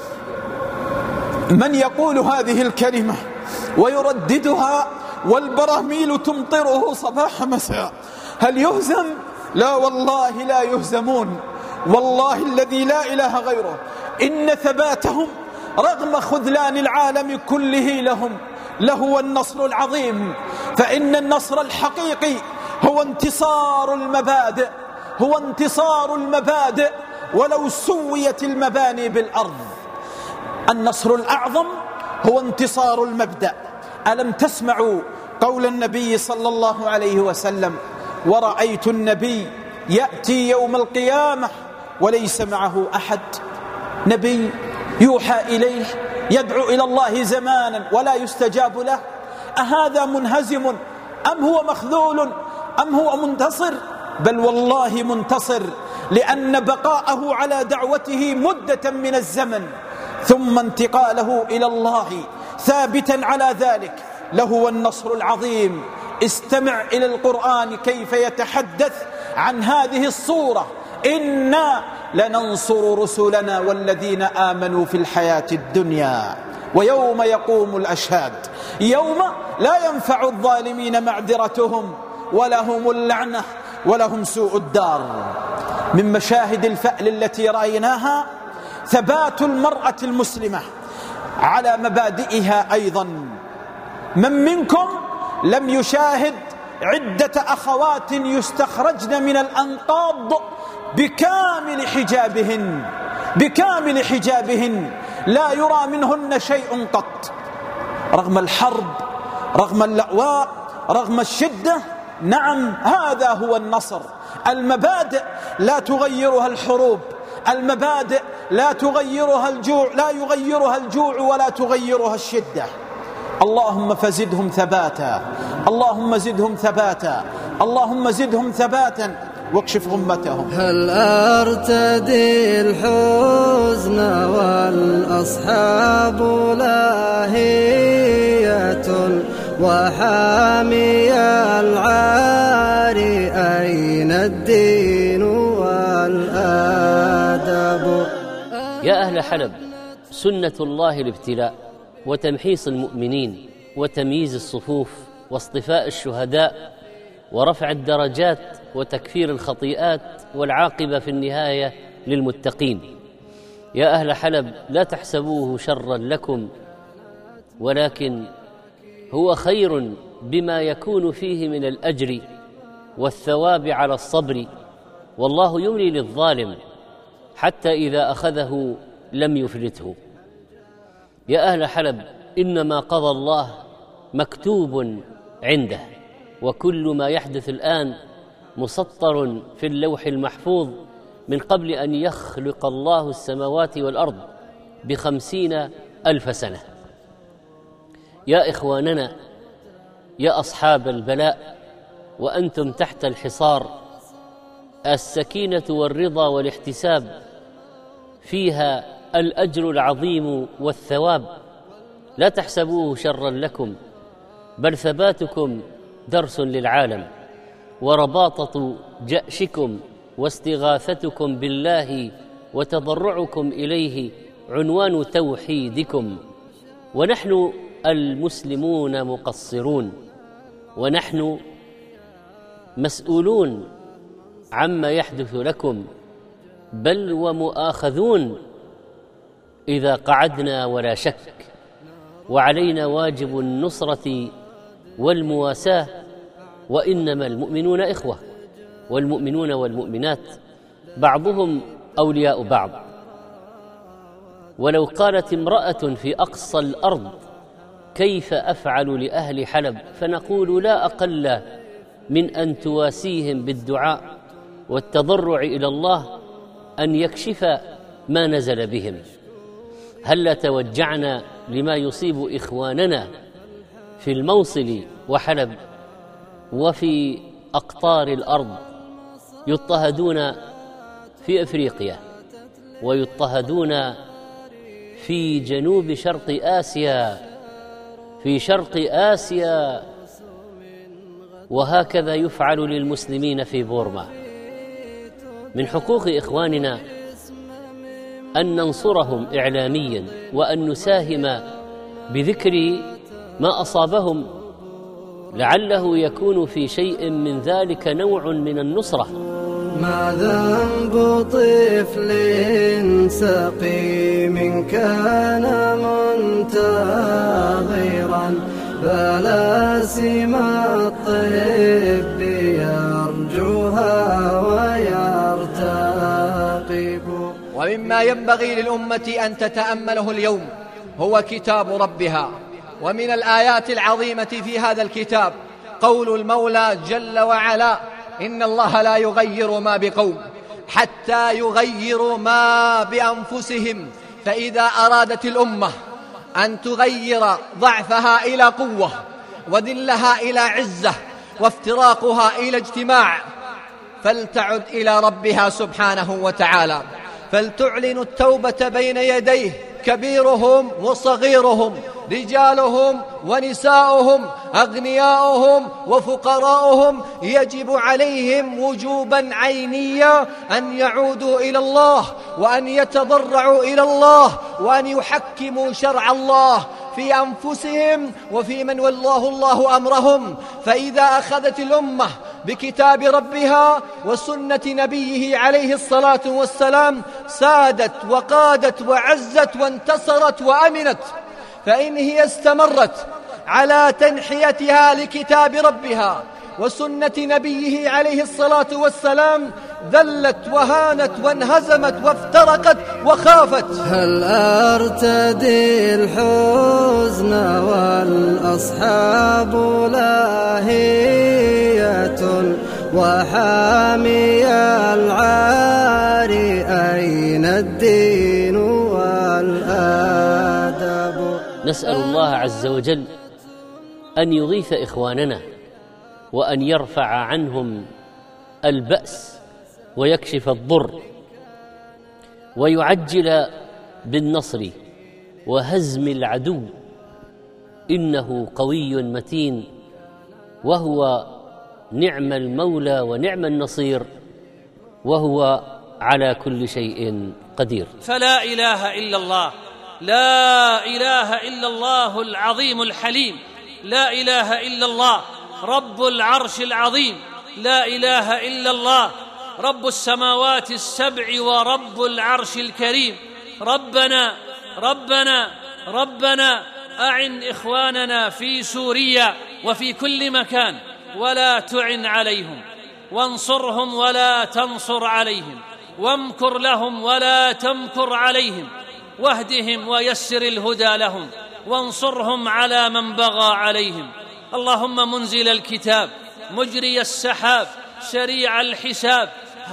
[SPEAKER 16] من يقول هذه الكلمة ويرددها والبراهميل تمطره صباح مساء هل يهزم؟ لا والله لا يهزمون، والله الذي لا إله غيره إن ثباتهم رغم خذلان العالم كله لهو النصر العظيم. فإن النصر الحقيقي هو انتصار المبادئ، هو انتصار المبادئ ولو سويت المباني بالأرض. النصر الأعظم هو انتصار المبدأ. ألم تسمعوا قول النبي صلى الله عليه وسلم: ورأيت النبي يأتي يوم القيامة وليس معه أحد. نبي يوحى إليه يدعو إلى الله زمانا ولا يستجاب له. أهذا منهزم أم هو مخذول أم هو منتصر؟ بل والله منتصر، لأن بقاءه على دعوته مدة من الزمن ثم انتقاله إلى الله ثابتا على ذلك لهو النصر العظيم. استمع إلى القرآن كيف يتحدث عن هذه الصورة: إنا لننصر رسلنا والذين آمنوا في الحياة الدنيا ويوم يقوم الأشهاد يوم لا ينفع الظالمين معذرتهم ولهم اللعنة ولهم سوء الدار. من مشاهد الفأل التي رأيناها ثبات المرأة المسلمة على مبادئها أيضا. من منكم لم يشاهد عدة أخوات يستخرجن من الأنقاض بكامل حجابهن لا يرى منهن شيء قط، رغم الحرب، رغم اللأواء، رغم الشدة. نعم، هذا هو النصر. المبادئ لا تغيرها الحروب، المبادئ لا يغيرها الجوع ولا تغيرها الشدة. اللهم فزدهم ثباتا، اللهم زدهم ثباتا، اللهم زدهم ثباتا واكشف غمتهم.
[SPEAKER 6] هل أرتدي الحزن والأصحاب لاهية وحامي العار، أين الدين والآدب؟
[SPEAKER 17] يا أهل حلب، سنة الله الابتلاء وتمحيص المؤمنين وتمييز الصفوف واصطفاء الشهداء ورفع الدرجات وتكفير الخطيئات، والعاقبة في النهاية للمتقين. يا أهل حلب، لا تحسبوه شرا لكم، ولكن هو خير بما يكون فيه من الأجر والثواب على الصبر، والله يملي للظالم حتى إذا أخذه لم يفلته. يا أهل حلب، إنما قضى الله مكتوب عنده، وكل ما يحدث الآن مسطر في اللوح المحفوظ من قبل أن يخلق الله السماوات والأرض ب50,000 سنة. يا إخواننا، يا أصحاب البلاء وأنتم تحت الحصار، السكينة والرضا والاحتساب فيها الأجر العظيم والثواب. لا تحسبوه شرا لكم، بل ثباتكم درس للعالم، ورباطة جأشكم واستغاثتكم بالله وتضرعكم إليه عنوان توحيدكم. ونحن المسلمون مقصرون، ونحن مسؤولون عما يحدث لكم، بل ومؤاخذون إذا قعدنا ولا شك، وعلينا واجب النصرة والمواساة. وإنما المؤمنون إخوة، والمؤمنون والمؤمنات بعضهم أولياء بعض. ولو قالت امرأة في أقصى الأرض: كيف أفعل لأهل حلب؟ فنقول: لا أقل من أن تواسيهم بالدعاء والتضرع إلى الله أن يكشف ما نزل بهم. هل توجعنا لما يصيب إخواننا في الموصل وحلب وفي أقطار الأرض؟ يضطهدون في أفريقيا، ويضطهدون في جنوب شرق آسيا، في شرق آسيا، وهكذا يفعل للمسلمين في بورما. من حقوق إخواننا أن ننصرهم إعلاميا، وأن نساهم بذكر ما أصابهم، لعله يكون في شيء من ذلك نوع من النصرة.
[SPEAKER 6] ما ذنب طفل سقيم كان منتظرا بلا سما الطب يرجوها ويرتقب.
[SPEAKER 18] ومما ينبغي للأمة أن تتأمله اليوم هو كتاب ربها. ومن الآيات العظيمة في هذا الكتاب قول المولى جل وعلا: إن الله لا يغير ما بقوم حتى يغيروا ما بأنفسهم. فإذا أرادت الأمة أن تغير ضعفها إلى قوة وذلها إلى عزة وافتراقها إلى اجتماع، فلتعد إلى ربها سبحانه وتعالى، فلتعلن التوبة بين يديه، كبيرهم وصغيرهم، رجالهم ونساؤهم، أغنياؤهم وفقراؤهم، يجب عليهم وجوبا عينيا أن يعودوا إلى الله، وأن يتضرعوا إلى الله، وأن يحكموا شرع الله في أنفسهم وفي من والله الله أمرهم. فإذا أخذت الأمة بكتاب ربها وسنة نبيه عليه الصلاة والسلام سادت وقادت وعزت وانتصرت وأمنت. فإن هي استمرت على تنحيتها لكتاب ربها وسنة نبيه عليه الصلاة والسلام ذلت وهانت وانهزمت وافترقت وخافت.
[SPEAKER 6] هل أرتدي الحزن والأصحاب لاهية وحامي العار، أين الدين والآدب؟
[SPEAKER 17] نسأل الله عز وجل أن يغيث إخواننا وأن يرفع عنهم البأس ويكشف الضر ويعجل بالنصر وهزم العدو، إنه قوي متين وهو نعم المولى ونعم النصير، وهو على كل شيء قدير.
[SPEAKER 7] فلا إله إلا الله، لا إله إلا الله العظيم الحليم، لا إله إلا الله رب العرش العظيم، لا إله إلا الله رب السماوات السبع ورب العرش الكريم. ربنا ربنا ربنا أعن إخواننا في سوريا وفي كل مكان، ولا تعن عليهم، وانصرهم ولا تنصر عليهم، وامكر لهم ولا تمكر عليهم، واهدهم ويسر الهدى لهم، وانصرهم على من بغى عليهم. اللهم منزل الكتاب، مجري السحاب، سريع الحساب،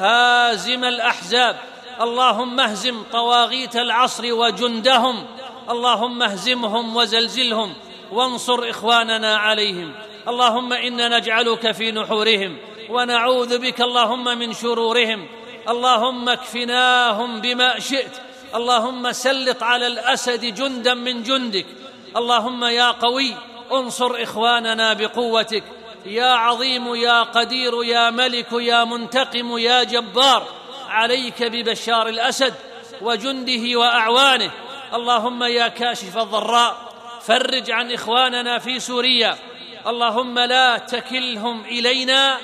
[SPEAKER 7] هازم الأحزاب، اللهم اهزم طواغيت العصر وجندهم، اللهم اهزمهم وزلزلهم، وانصر إخواننا عليهم. اللهم إنا نجعلك في نحورهم ونعوذ بك اللهم من شرورهم. اللهم اكفناهم بما شئت، اللهم سلط على الأسد جندا من جندك. اللهم يا قوي انصر إخواننا بقوتك، يا عظيم يا قدير يا ملك يا منتقم يا جبار، عليك ببشار الأسد وجنده وأعوانه. اللهم يا كاشف الضراء فرج عن إخواننا في سوريا، اللهم لا تكلهم إلينا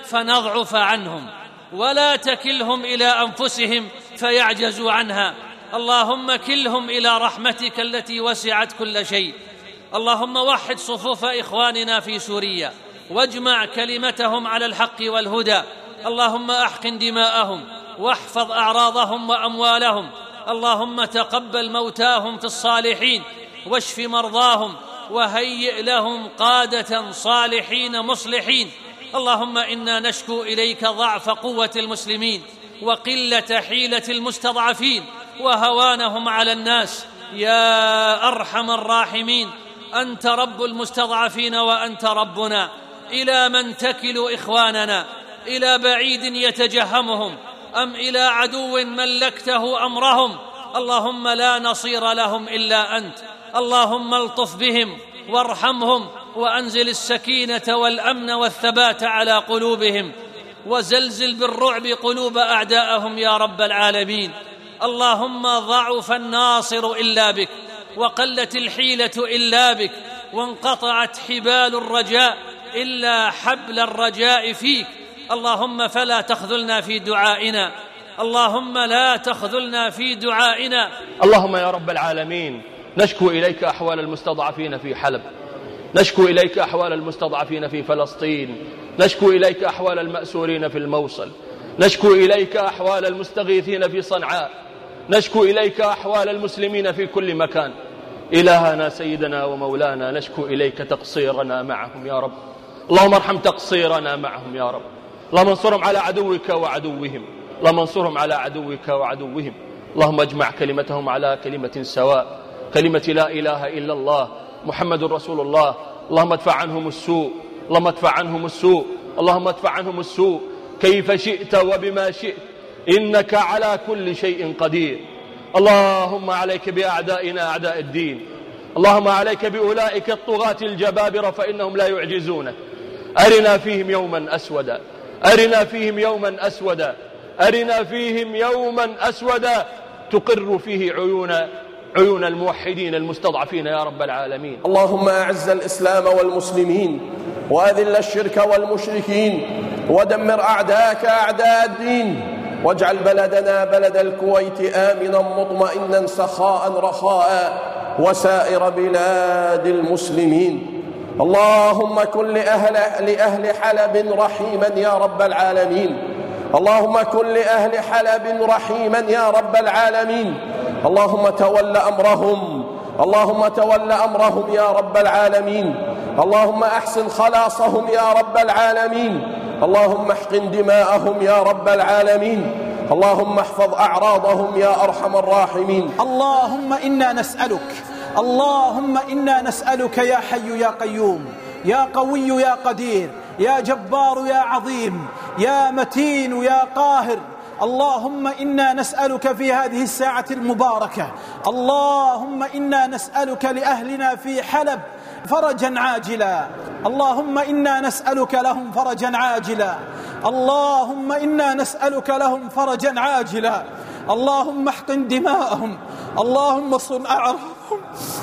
[SPEAKER 7] فنضعف عنهم، ولا تكلهم إلى أنفسهم فيعجزوا عنها، اللهم كلهم إلى رحمتك التي وسعت كل شيء. اللهم وحد صفوف إخواننا في سوريا واجمع كلمتهم على الحق والهدى. اللهم أحقن دماءهم واحفظ أعراضهم وأموالهم. اللهم تقبل موتاهم في الصالحين واشف مرضاهم وهيئ لهم قادة صالحين مصلحين. اللهم إنا نشكو إليك ضعف قوة المسلمين وقلة حيلة المستضعفين وهوانهم على الناس يا أرحم الراحمين. أنت رب المستضعفين وأنت ربنا. إلى من تكل إخواننا؟ إلى بعيد يتجهمهم أم إلى عدو ملكته أمرهم؟ اللهم لا نصير لهم إلا أنت. اللهم الطف بهم وارحمهم وأنزل السكينة والأمن والثبات على قلوبهم، وزلزل بالرعب قلوب أعدائهم يا رب العالمين. اللهم ضعف الناصر إلا بك، وقلت الحيلة إلا بك، وانقطعت حبال الرجاء إلا حبل الرجاء فيك. اللهم فلا تخذلنا في دعائنا، اللهم لا تخذلنا في دعائنا.
[SPEAKER 11] اللهم يا رب العالمين نشكو إليك أحوال المستضعفين في حلب، نشكو إليك أحوال المستضعفين في فلسطين، نشكو إليك أحوال المأسورين في الموصل، نشكو إليك أحوال المستغيثين في صنعاء، نشكو إليك أحوال المسلمين في كل مكان. إلهنا سيدنا ومولانا نشكو إليك تقصيرنا معهم يا رب. اللهم ارحم تقصيرنا معهم يا رب. اللهم انصرهم على عدوك وعدوهم، اللهم انصرهم على عدوك وعدوهم. اللهم اجمع كلمتهم على كلمة سواء، كلمة لا إله إلا الله محمد رسول الله. اللهم ادفع عنهم السوء اللهم ادفع عنهم السوء، اللهم ادفع عنهم السوء كيف شئت وبما شئت، إنك على كل شيء قدير. اللهم عليك بأعدائنا أعداء الدين، اللهم عليك بأولئك الطغاة الجبابرة فإنهم لا يعجزونك. أرنا فيهم يوما أسودا، أرنا فيهم يوما أسودا، أرنا فيهم يوما أسودا تقر فيه عيون الموحدين المستضعفين يا رب العالمين.
[SPEAKER 13] اللهم أعز الإسلام والمسلمين وأذل الشرك والمشركين ودمر أعداءك أعداء الدين، واجعل بلدنا بلد الكويت آمنا مطمئنا سخاء رخاء وسائر بلاد المسلمين. اللهم كن لأهل حلب رحيما يا رب العالمين، اللهم كن لأهل حلب رحيما يا رب العالمين. اللهم تول أمرهم، اللهم تول أمرهم يا رب العالمين. اللهم أحسن خلاصهم يا رب العالمين. اللهم احقن دماءهم يا رب العالمين. اللهم احفظ أعراضهم يا أرحم الراحمين.
[SPEAKER 16] اللهم إنا نسألك، اللهم إنا نسألك يا حي يا قيوم، يا قوي يا قدير، يا جبار يا عظيم، يا متين يا قاهر. اللهم إنا نسألك في هذه الساعة المباركة، اللهم إنا نسألك لأهلنا في حلب فرجا عاجلا، اللهم إنا نسألك لهم فرجا عاجلا، اللهم إنا نسألك لهم فرجا عاجلا. اللهم احقن دماءهم، اللهم صن أعراضهم،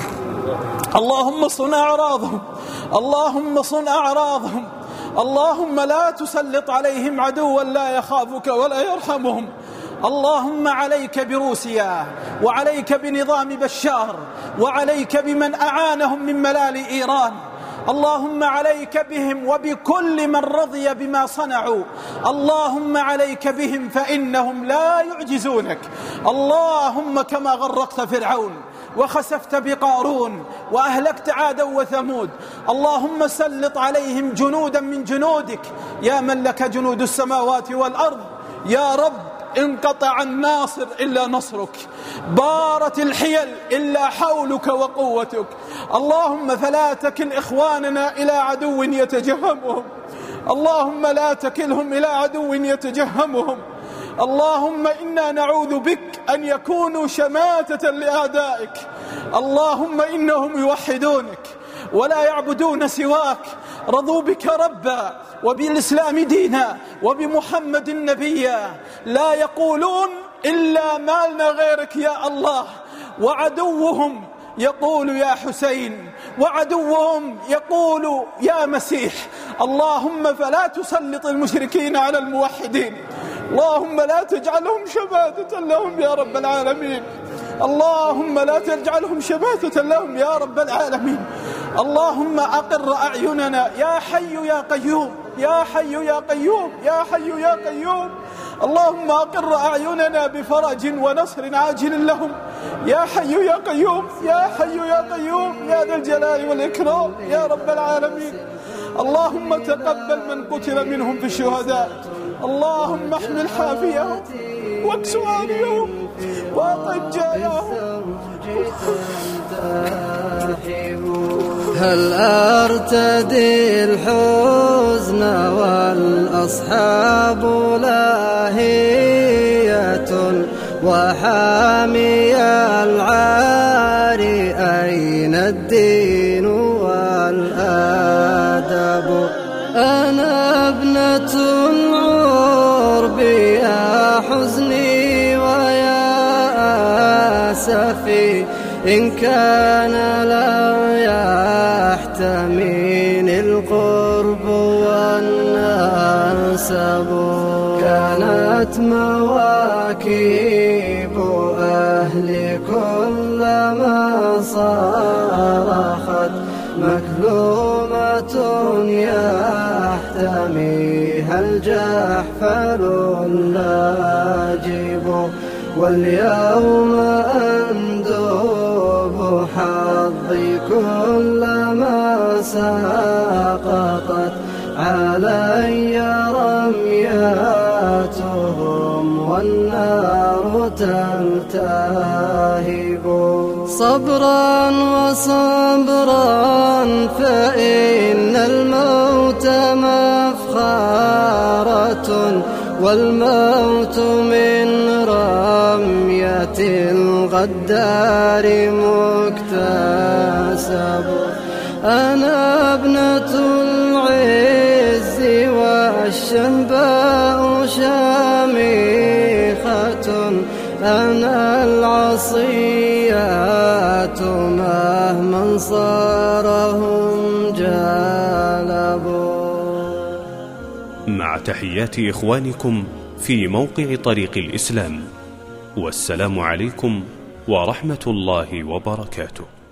[SPEAKER 16] اللهم صن أعراضهم، اللهم صن أعراضهم. اللهم لا تسلط عليهم عدوا لا يخافك ولا يرحمهم. اللهم عليك بروسيا، وعليك بنظام بشار، وعليك بمن أعانهم من ملال إيران. اللهم عليك بهم وبكل من رضي بما صنعوا. اللهم عليك بهم فإنهم لا يعجزونك. اللهم كما غرقت فرعون وخسفت بقارون وأهلكت عادا وثمود، اللهم سلط عليهم جنودا من جنودك يا من لك جنود السماوات والأرض. يا رب انقطع الناصر إلا نصرك، بارت الحيل إلا حولك وقوتك. اللهم فلا تكل إخواننا إلى عدو يتجهمهم، اللهم لا تكلهم إلى عدو يتجهمهم. اللهم إنا نعوذ بك أن يكونوا شماتة لأعدائك. اللهم إنهم يوحدونك ولا يعبدون سواك، رضوا بك ربا وبالإسلام دينا وبمحمد نبيا، لا يقولون إلا ما لنا غيرك يا الله. وعدوهم يقول يا حسين، وعدوهم يقول يا مسيح. اللهم فلا تسلط المشركين على الموحدين، اللهم لا تجعلهم شماتة لهم يا رب العالمين، اللهم لا تجعلهم شماتة لهم يا رب العالمين. اللهم أقر أعيننا يا حي يا قيوم، يا حي يا قيوم، يا حي يا قيوم. اللهم أقر أعيننا بفرج ونصر عاجل لهم يا حي يا قيوم، يا حي يا قيوم، يا ذا الجلال والإكرام يا رب العالمين. اللهم تقبل من قتل منهم في الشهداء، اللهم احمل حافيهم واكس عاريهم واطعم جاياهم.
[SPEAKER 6] هل أرتدي الحزن والأصحاب لاهية وحامي العار، أين الدين والآدب؟ أنا ابنة العرب يا حزني ويا أسفي، إن كان لو يحتميني القرب والنسب. كانت مواكب أهلي كلما صرخت مكلومة يحتميها الجحفل اللاجب. واليوم أندب حظي كلما سقطت علي رمياتهم والنار تلتهب. صبرا وصبرا فإن الموت والموت من رمية الغدار مكتسب. أنا ابنة العز والشهباء شامخة، أنا العصيات مهما صارهم جالبوا.
[SPEAKER 2] مع تحيات إخوانكم في موقع طريق الإسلام، والسلام عليكم ورحمة الله وبركاته.